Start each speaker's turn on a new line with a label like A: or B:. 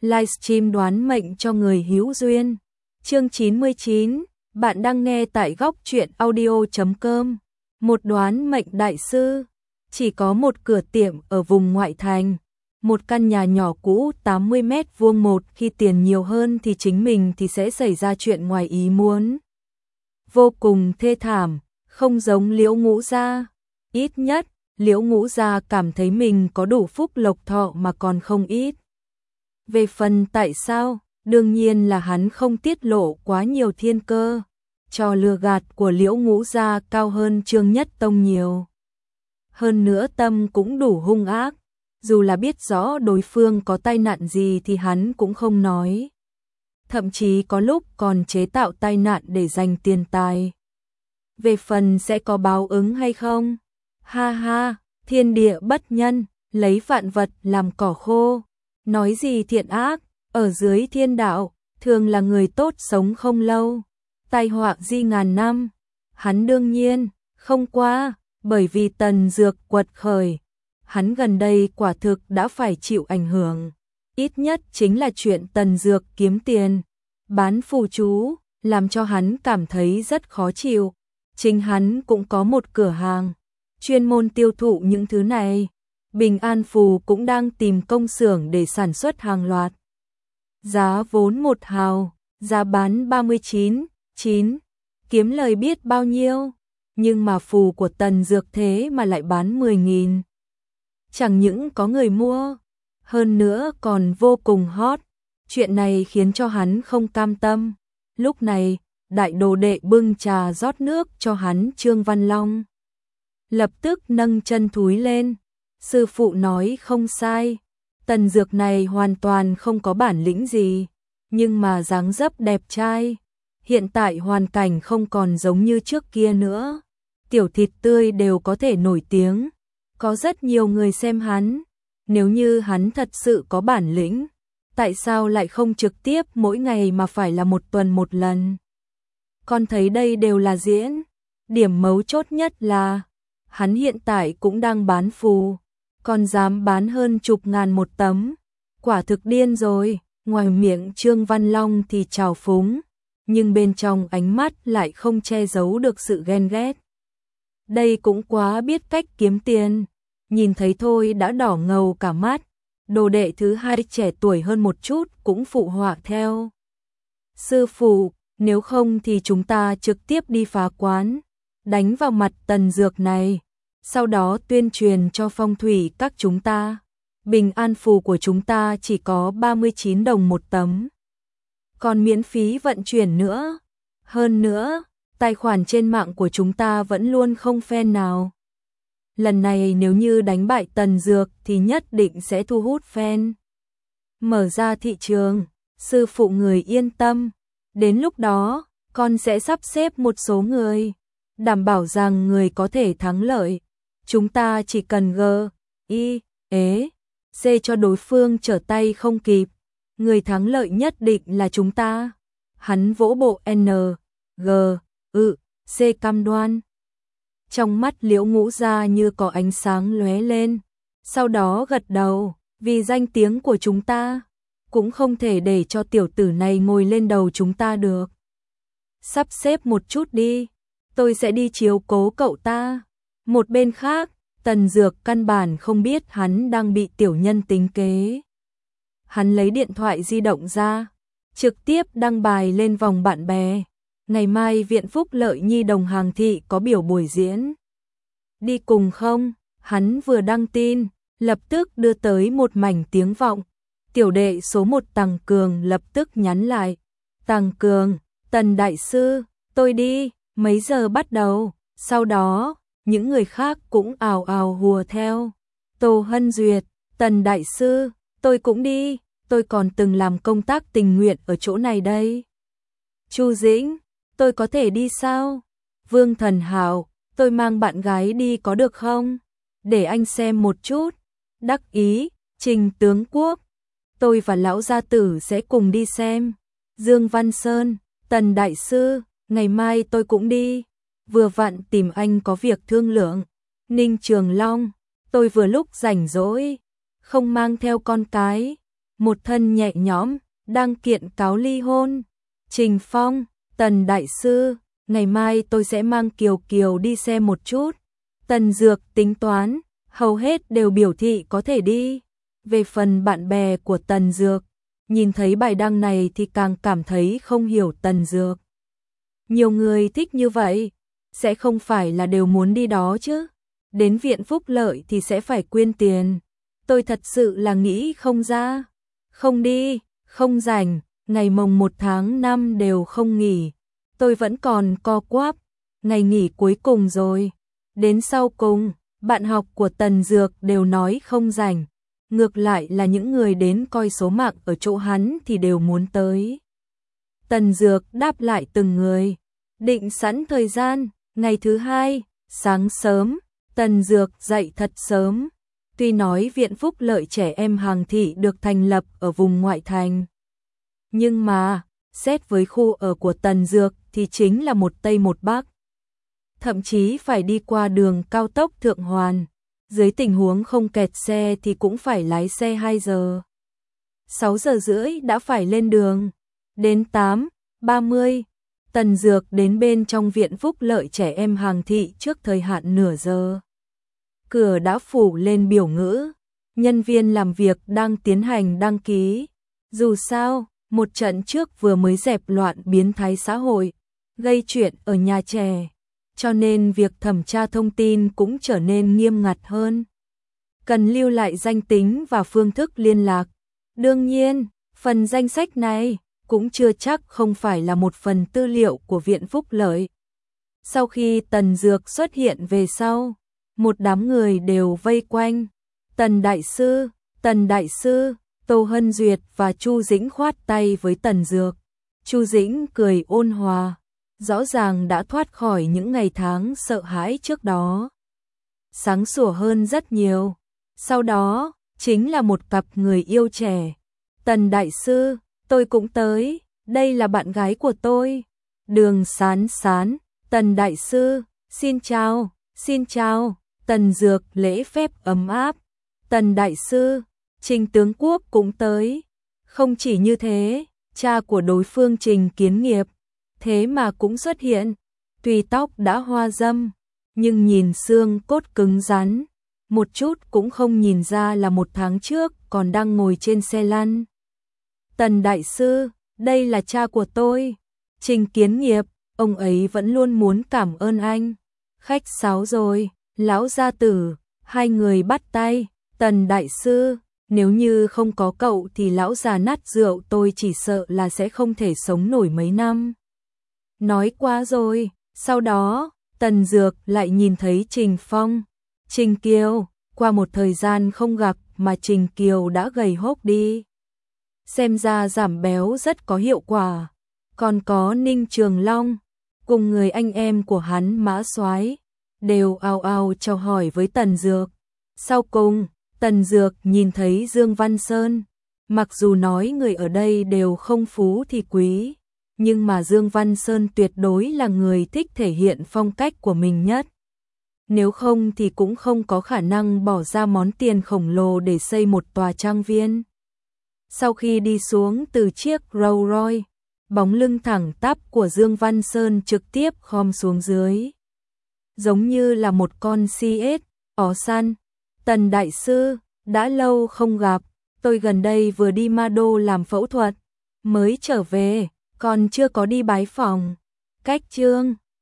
A: livestream đoán mệnh cho người hữu duyên. Chương 99, bạn đang nghe tại góc truyện audio.com. Một đoán mệnh đại sư, chỉ có một cửa tiệm ở vùng ngoại thành, một căn nhà nhỏ cũ 80 mét vuông, một khi tiền nhiều hơn thì chính mình thì sẽ xảy ra chuyện ngoài ý muốn. Vô cùng thê thảm, không giống Liễu Ngũ Gia. Ít nhất, Liễu Ngũ Gia cảm thấy mình có đủ phúc lộc thọ mà còn không ít. Về phần tại sao, đương nhiên là hắn không tiết lộ quá nhiều thiên cơ. Trò lừa gạt của Liễu Ngũ Gia cao hơn Trương Nhất Tông nhiều. Hơn nữa tâm cũng đủ hung ác, dù là biết rõ đối phương có tai nạn gì thì hắn cũng không nói. Thậm chí có lúc còn chế tạo tai nạn để giành tiền tài. Về phần sẽ có báo ứng hay không? Ha ha, thiên địa bất nhân, lấy vạn vật làm cỏ khô. Nói gì thiện ác, ở dưới thiên đạo, thường là người tốt sống không lâu, tai họa di ngàn năm. Hắn đương nhiên không qua, bởi vì Tần Dược quật khởi, hắn gần đây quả thực đã phải chịu ảnh hưởng. Ít nhất chính là chuyện Tần Dược kiếm tiền, bán phù chú, làm cho hắn cảm thấy rất khó chịu. Chính hắn cũng có một cửa hàng, chuyên môn tiêu thụ những thứ này. Bình An Phù cũng đang tìm công xưởng để sản xuất hàng loạt. Giá vốn 1 hào, giá bán 39,9, kiếm lời biết bao nhiêu, nhưng mà phù của Tần Dược thế mà lại bán 10.000. Chẳng những có người mua, hơn nữa còn vô cùng hot. Chuyện này khiến cho hắn không cam tâm. Lúc này, đại đồ đệ bưng trà rót nước cho hắn. Trương Văn Long lập tức nâng chân thúi lên. Sư phụ nói không sai, Tần Dược này hoàn toàn không có bản lĩnh gì, nhưng mà dáng dấp đẹp trai. Hiện tại hoàn cảnh không còn giống như trước kia nữa, tiểu thịt tươi đều có thể nổi tiếng, có rất nhiều người xem hắn. Nếu như hắn thật sự có bản lĩnh, tại sao lại không trực tiếp mỗi ngày mà phải là một tuần một lần? Con thấy đây đều là diễn. Điểm mấu chốt nhất là hắn hiện tại cũng đang bán phù, còn dám bán hơn chục ngàn một tấm, quả thực điên rồi. Ngoài miệng Trương Văn Long thì trào phúng, nhưng bên trong ánh mắt lại không che giấu được sự ghen ghét. Đây cũng quá biết cách kiếm tiền, nhìn thấy thôi đã đỏ ngầu cả mắt. Đồ đệ thứ hai trẻ tuổi hơn một chút cũng phụ họa theo. Sư phụ, nếu không thì chúng ta trực tiếp đi phá quán, đánh vào mặt Tần Dược này, sau đó tuyên truyền cho phong thủy các chúng ta. Bình An Phù của chúng ta chỉ có 39 đồng một tấm, còn miễn phí vận chuyển nữa. Hơn nữa, tài khoản trên mạng của chúng ta vẫn luôn không fan nào. Lần này nếu như đánh bại Tần Dược thì nhất định sẽ thu hút fan, mở ra thị trường. Sư phụ người yên tâm, đến lúc đó con sẽ sắp xếp một số người, đảm bảo rằng người có thể thắng lợi. Chúng ta chỉ cần C cho đối phương trở tay không kịp, người thắng lợi nhất định là chúng ta. Hắn vỗ bộ C cam đoan. Trong mắt Liễu Ngũ Gia như có ánh sáng lóe lên, sau đó gật đầu. Vì danh tiếng của chúng ta, cũng không thể để cho tiểu tử này ngồi lên đầu chúng ta được. Sắp xếp một chút đi, tôi sẽ đi chiếu cố cậu ta. Một bên khác, Tần Dược căn bản không biết hắn đang bị tiểu nhân tính kế. Hắn lấy điện thoại di động ra, trực tiếp đăng bài lên vòng bạn bè. Ngày mai Viện Phúc Lợi Nhi Đồng Hàng Thị có biểu buổi diễn, đi cùng không? Hắn vừa đăng tin, lập tức đưa tới một mảnh tiếng vọng. Tiểu đệ số 1 Tằng Cường lập tức nhắn lại. Tằng Cường, Tần Đại Sư, tôi đi, mấy giờ bắt đầu? Sau đó, những người khác cũng ào ào hùa theo. Tô Hân Duyệt, Tần Đại Sư, tôi cũng đi, tôi còn từng làm công tác tình nguyện ở chỗ này đây. Chu Dĩnh, tôi có thể đi sao? Vương Thần Hảo, tôi mang bạn gái đi có được không? Để anh xem một chút. Đắc Ý, Trình Tướng Quốc, tôi và lão gia tử sẽ cùng đi xem. Dương Văn Sơn, Tần Đại Sư, ngày mai tôi cũng đi, vừa vặn tìm anh có việc thương lượng. Ninh Trường Long, tôi vừa lúc rảnh rỗi, không mang theo con cái, một thân nhẹ nhõm, đang kiện cáo ly hôn. Trình Phong, Tần đại sư, ngày mai tôi sẽ mang Kiều Kiều đi xem một chút. Tần Dược tính toán, hầu hết đều biểu thị có thể đi. Về phần bạn bè của Tần Dược, nhìn thấy bài đăng này thì càng cảm thấy không hiểu Tần Dược. Nhiều người thích như vậy, sẽ không phải là đều muốn đi đó chứ. Đến viện phúc lợi thì sẽ phải quyên tiền. Tôi thật sự là nghĩ không ra. Không đi, không rảnh, ngày mồng 1 tháng 5 đều không nghỉ. Tôi vẫn còn co quắp, ngày nghỉ cuối cùng rồi. Đến sau cùng, bạn học của Tần Dược đều nói không rảnh. Ngược lại là những người đến coi số mạng ở chỗ hắn thì đều muốn tới. Tần Dược đáp lại từng người, định sẵn thời gian, ngày thứ 2, sáng sớm, Tần Dược dậy thật sớm. Tuy nói viện phúc lợi trẻ em Hàng Thị được thành lập ở vùng ngoại thành, nhưng mà, xét với khu ở của Tần Dược thì chính là một Tây một Bắc. Thậm chí phải đi qua đường cao tốc Thượng Hoàn, dưới tình huống không kẹt xe thì cũng phải lái xe 2 giờ. 6 giờ rưỡi đã phải lên đường. Đến 8:30, Tần Dược đến bên trong viện phúc lợi trẻ em Hàng Thị trước thời hạn nửa giờ. Cửa đã phủ lên biểu ngữ, nhân viên làm việc đang tiến hành đăng ký. Dù sao, một trận trước vừa mới dẹp loạn biến thái xã hội, gây chuyện ở nhà trẻ, cho nên việc thẩm tra thông tin cũng trở nên nghiêm ngặt hơn. Cần lưu lại danh tính và phương thức liên lạc. Đương nhiên, phần danh sách này cũng chưa chắc không phải là một phần tư liệu của viện phúc lợi. Sau khi Tần Dược xuất hiện về sau, một đám người đều vây quanh. Tần đại sư, Tô Hân Duyệt và Chu Dĩnh khoát tay với Tần Dược. Chu Dĩnh cười ôn hòa, rõ ràng đã thoát khỏi những ngày tháng sợ hãi trước đó. Sáng sủa hơn rất nhiều. Sau đó, chính là một cặp người yêu trẻ. Tần đại sư, tôi cũng tới, đây là bạn gái của tôi. Đường Sán Sán, Tần đại sư, xin chào. Tần Dược lễ phép ấm áp. Tần đại sư, Trình tướng quốc cũng tới. Không chỉ như thế, cha của đối phương Trình Kiến Nghiệp, thế mà cũng xuất hiện. Tuy tóc đã hoa râm, nhưng nhìn xương cốt cứng rắn, một chút cũng không nhìn ra là 1 tháng trước còn đang ngồi trên xe lăn. Tần đại sư, đây là cha của tôi. Trình Kiến Nghiệp, ông ấy vẫn luôn muốn cảm ơn anh. Khách sáo rồi, lão gia tử, hai người bắt tay. Tần đại sư, nếu như không có cậu thì lão già nát rượu tôi chỉ sợ là sẽ không thể sống nổi mấy năm. Nói quá rồi, sau đó, Tần Dược lại nhìn thấy Trình Phong, Trình Kiều, qua một thời gian không gặp mà Trình Kiều đã gầy hốc đi. Xem ra giảm béo rất có hiệu quả. Còn có Ninh Trường Long, cùng người anh em của hắn Mã Soái, đều ào ào chào hỏi với Tần Dược. Sau cùng, Tần Dược nhìn thấy Dương Văn Sơn, mặc dù nói người ở đây đều không phú thì quý, nhưng mà Dương Văn Sơn tuyệt đối là người thích thể hiện phong cách của mình nhất. Nếu không thì cũng không có khả năng bỏ ra món tiền khổng lồ để xây một tòa trang viên. Sau khi đi xuống từ chiếc Rolls Royce, bóng lưng thẳng tắp của Dương Văn Sơn trực tiếp khom xuống dưới, giống như là một con CS ó săn. Tần đại sư, đã lâu không gặp, tôi gần đây vừa đi Ma Đô làm phẫu thuật, mới trở về, còn chưa có đi bái phòng. Cách Trương